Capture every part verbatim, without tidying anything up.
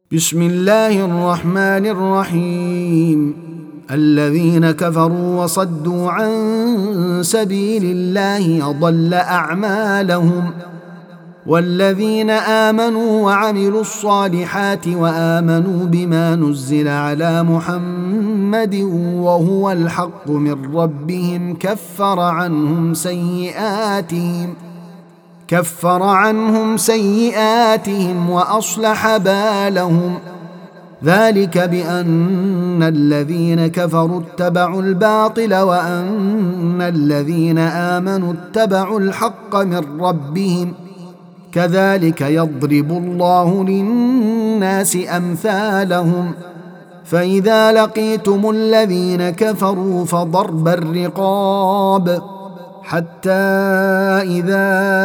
بسم الله الرحمن الرحيم. الذين كفروا وصدوا عن سبيل الله أضل أعمالهم، والذين آمنوا وعملوا الصالحات وآمنوا بما نزل على محمد وهو الحق من ربهم كفر عنهم سيئاتهم كفر عنهم سيئاتهم وأصلح بالهم. ذلك بأن الذين كفروا اتبعوا الباطل وأن الذين آمنوا اتبعوا الحق من ربهم، كذلك يضرب الله للناس أمثالهم. فإذا لقيتم الذين كفروا فضرب الرقاب حتى إذا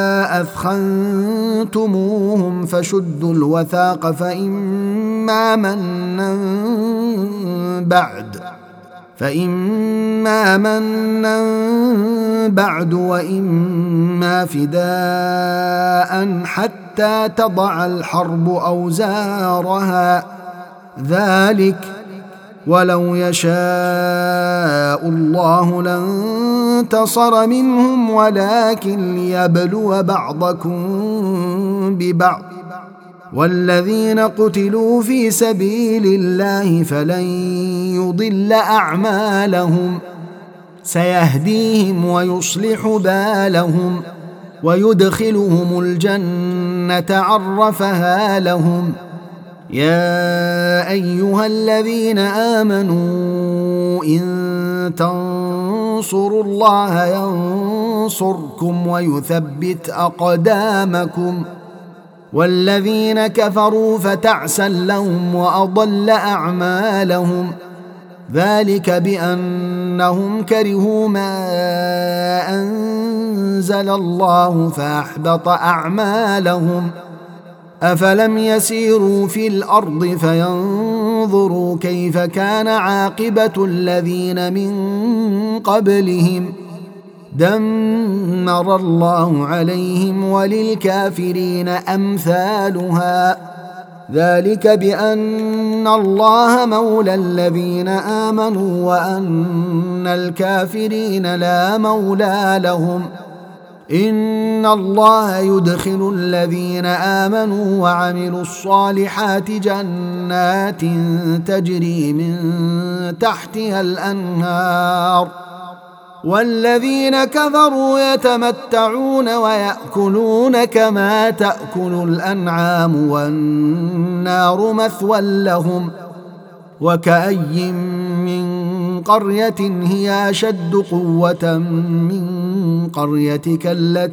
أثخنتموهم فشدوا الوثاق فإما منا بعد فإما منا بعد وإما فداء حتى تضع الحرب أوزارها. ذلك ولو يشاء الله لانتصر منهم ولكن ليبلو بعضكم ببعض، والذين قتلوا في سبيل الله فلن يضل أعمالهم، سيهديهم ويصلح بالهم ويدخلهم الجنة عرفها لهم. يا أيها الذين آمنوا إن تنصروا الله ينصركم ويثبت أقدامكم، والذين كفروا فتعسا لهم وأضل أعمالهم. ذلك بأنهم كرهوا ما أنزل الله فأحبط أعمالهم. أفلم يسيروا في الأرض فينظروا كيف كان عاقبة الذين من قبلهم، دمر الله عليهم وللكافرين أمثالها. ذلك بأن الله مولى الذين آمنوا وأن الكافرين لا مولى لهم. إن الله يدخل الذين آمنوا وعملوا الصالحات جنات تجري من تحتها الأنهار، والذين كفروا يتمتعون ويأكلون كما تأكل الأنعام والنار مثوى لهم. وكأي من قرية هي أشد قوة من قريتك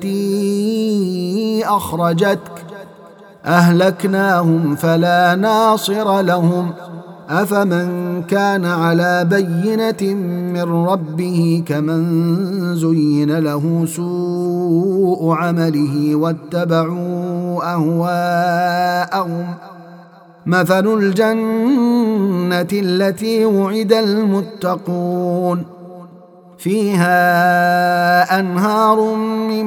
التي أخرجتك أهلكناهم فلا ناصر لهم. أفمن كان على بينة من ربه كمن زين له سوء عمله واتبعوا أهواءهم. مثل الجنة التي وعد المتقون فيها أنهار من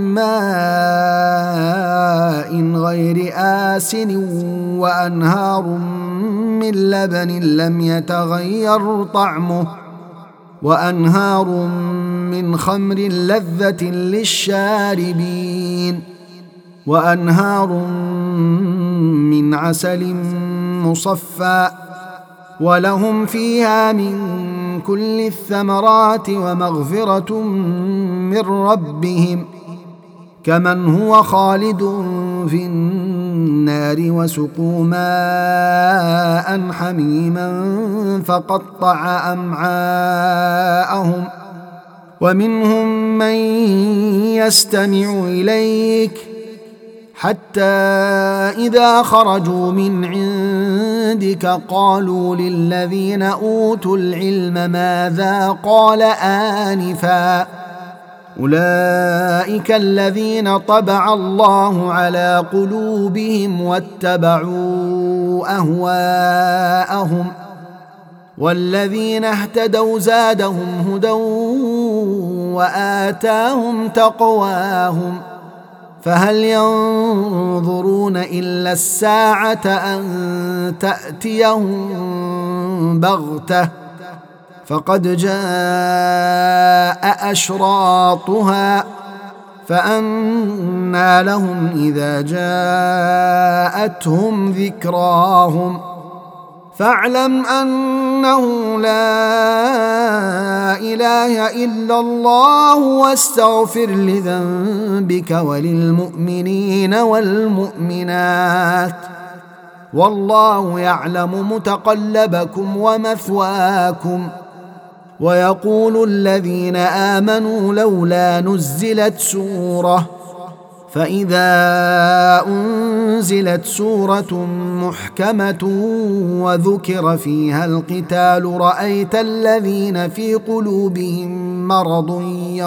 ماء غير آسن وأنهار من لبن لم يتغير طعمه وأنهار من خمر لذة للشاربين وأنهار من عسل مصفى ولهم فيها من كل الثمرات ومغفرة من ربهم كمن هو خالد في النار وسقوا ماء حميما فقطع أمعاءهم. ومنهم من يستمع إليك حتى إذا خرجوا من عندك قالوا للذين أوتوا العلم ماذا قال آنفا، أولئك الذين طبع الله على قلوبهم واتبعوا أهواءهم، والذين اهتدوا زادهم هدى وآتاهم تقواهم. فهل ينظرون إلا الساعة أن تأتيهم بغتة فقد جاء أشراطها فأنى لهم إذا جاءتهم ذكراهم فاعلم أنه لا إله إلا الله واستغفر لذنبك وللمؤمنين والمؤمنات والله يعلم متقلبكم ومثواكم. ويقول الذين آمنوا لولا نزلت سورة فإذا أنزلت سورة محكمة وذكر فيها القتال رأيت الذين في قلوبهم مرض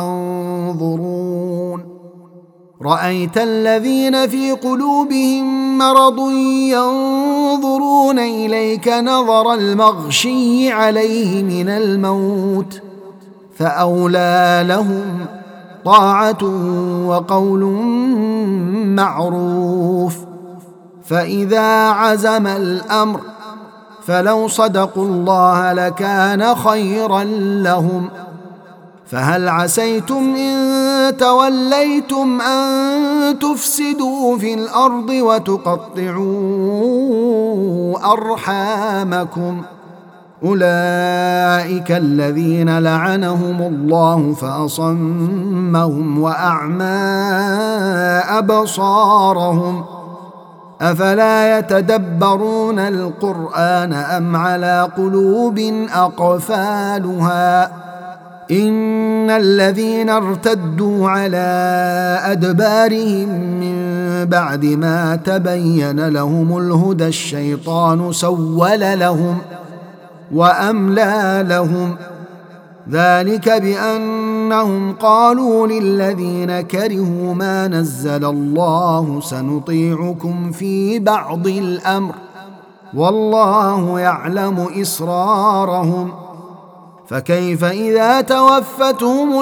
ينظرون رأيت الذين في قلوبهم مرض ينظرون إليك نظر المغشي عليه من الموت فأولى لهم طاعة وقول معروف. فإذا عزم الأمر فلو صدقوا الله لكان خيرا لهم. فهل عسيتم إن توليتم أن تفسدوا في الأرض وتقطعوا أرحامكم أولئك الذين لعنهم الله فأصمهم وأعمى أبصارهم أفلا يتدبرون القرآن أم على قلوب أقفالها إن الذين ارتدوا على أدبارهم من بعد ما تبين لهم الهدى الشيطان سول لهم وأملى لهم ذلك بأنهم قالوا للذين كرهوا ما نزل الله سنطيعكم في بعض الأمر والله يعلم إسرارهم فكيف إذا توفتهم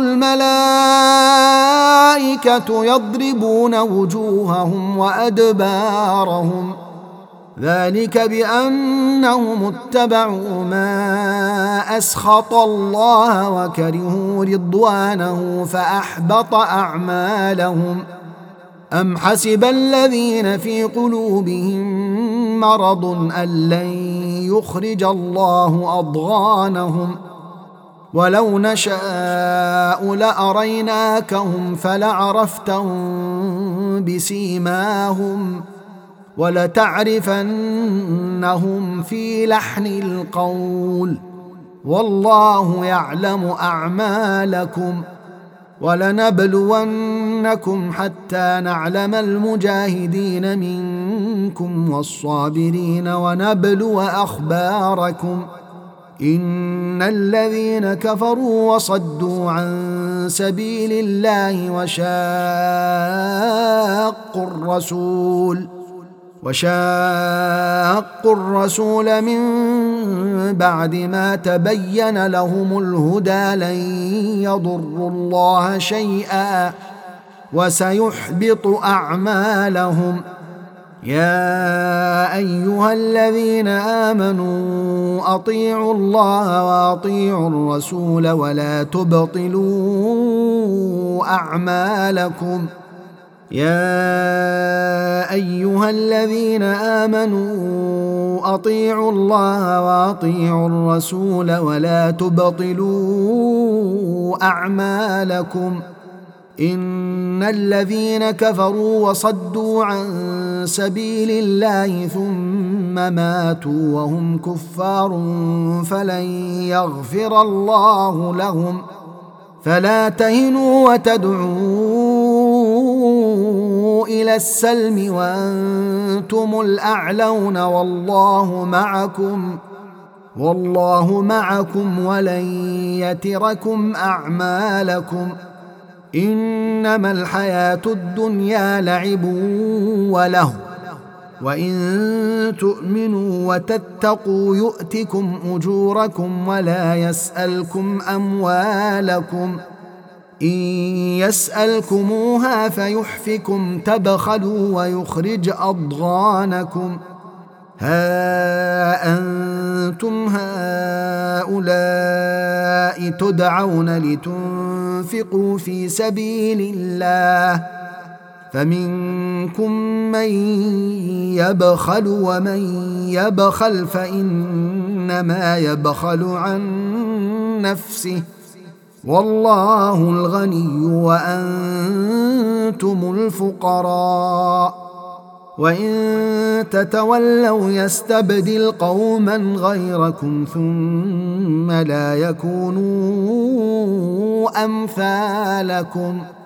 الملائكة يضربون وجوههم وأدبارهم ذلك بأنهم اتبعوا ما أسخط الله وكرهوا رضوانه فأحبط أعمالهم أم حسب الذين في قلوبهم مرض أن لن يخرج الله أضغانهم ولو نشاء لأريناكهم فلعرفتهم بسيماهم ولتعرفنهم في لحن القول والله يعلم أعمالكم ولنبلونكم حتى نعلم المجاهدين منكم والصابرين ونبلو أخباركم إن الذين كفروا وصدوا عن سبيل الله وشاقوا الرسول وشاقوا الرسول من بعد ما تبين لهم الهدى لن يضروا الله شيئا وسيحبط أعمالهم يا أيها الذين آمنوا أطيعوا الله وأطيعوا الرسول ولا تبطلوا أعمالكم يا أيها الذين آمنوا أطيعوا الله وأطيعوا الرسول ولا تبطلوا أعمالكم إن الذين كفروا وصدوا عن سبيل الله ثم ماتوا وهم كفار فلن يغفر الله لهم فلا تهنوا وتدعوا إلى السلم وأنتم الأعلون والله معكم والله معكم ولن يتركم أعمالكم إنما الحياة الدنيا لعب وله وإن تؤمنوا وتتقوا يؤتكم أجوركم ولا يسألكم أموالكم إن يسألكموها فيحفكم تبخلوا ويخرج أضغانكم ها أنتم هؤلاء تدعون لتنفقوا في سبيل الله فمنكم من يبخل ومن يبخل فإنما يبخل عن نفسه والله الغني وأنتم الفقراء وإن تتولوا يستبدل قوما غيركم ثم لا يكونوا أمثالكم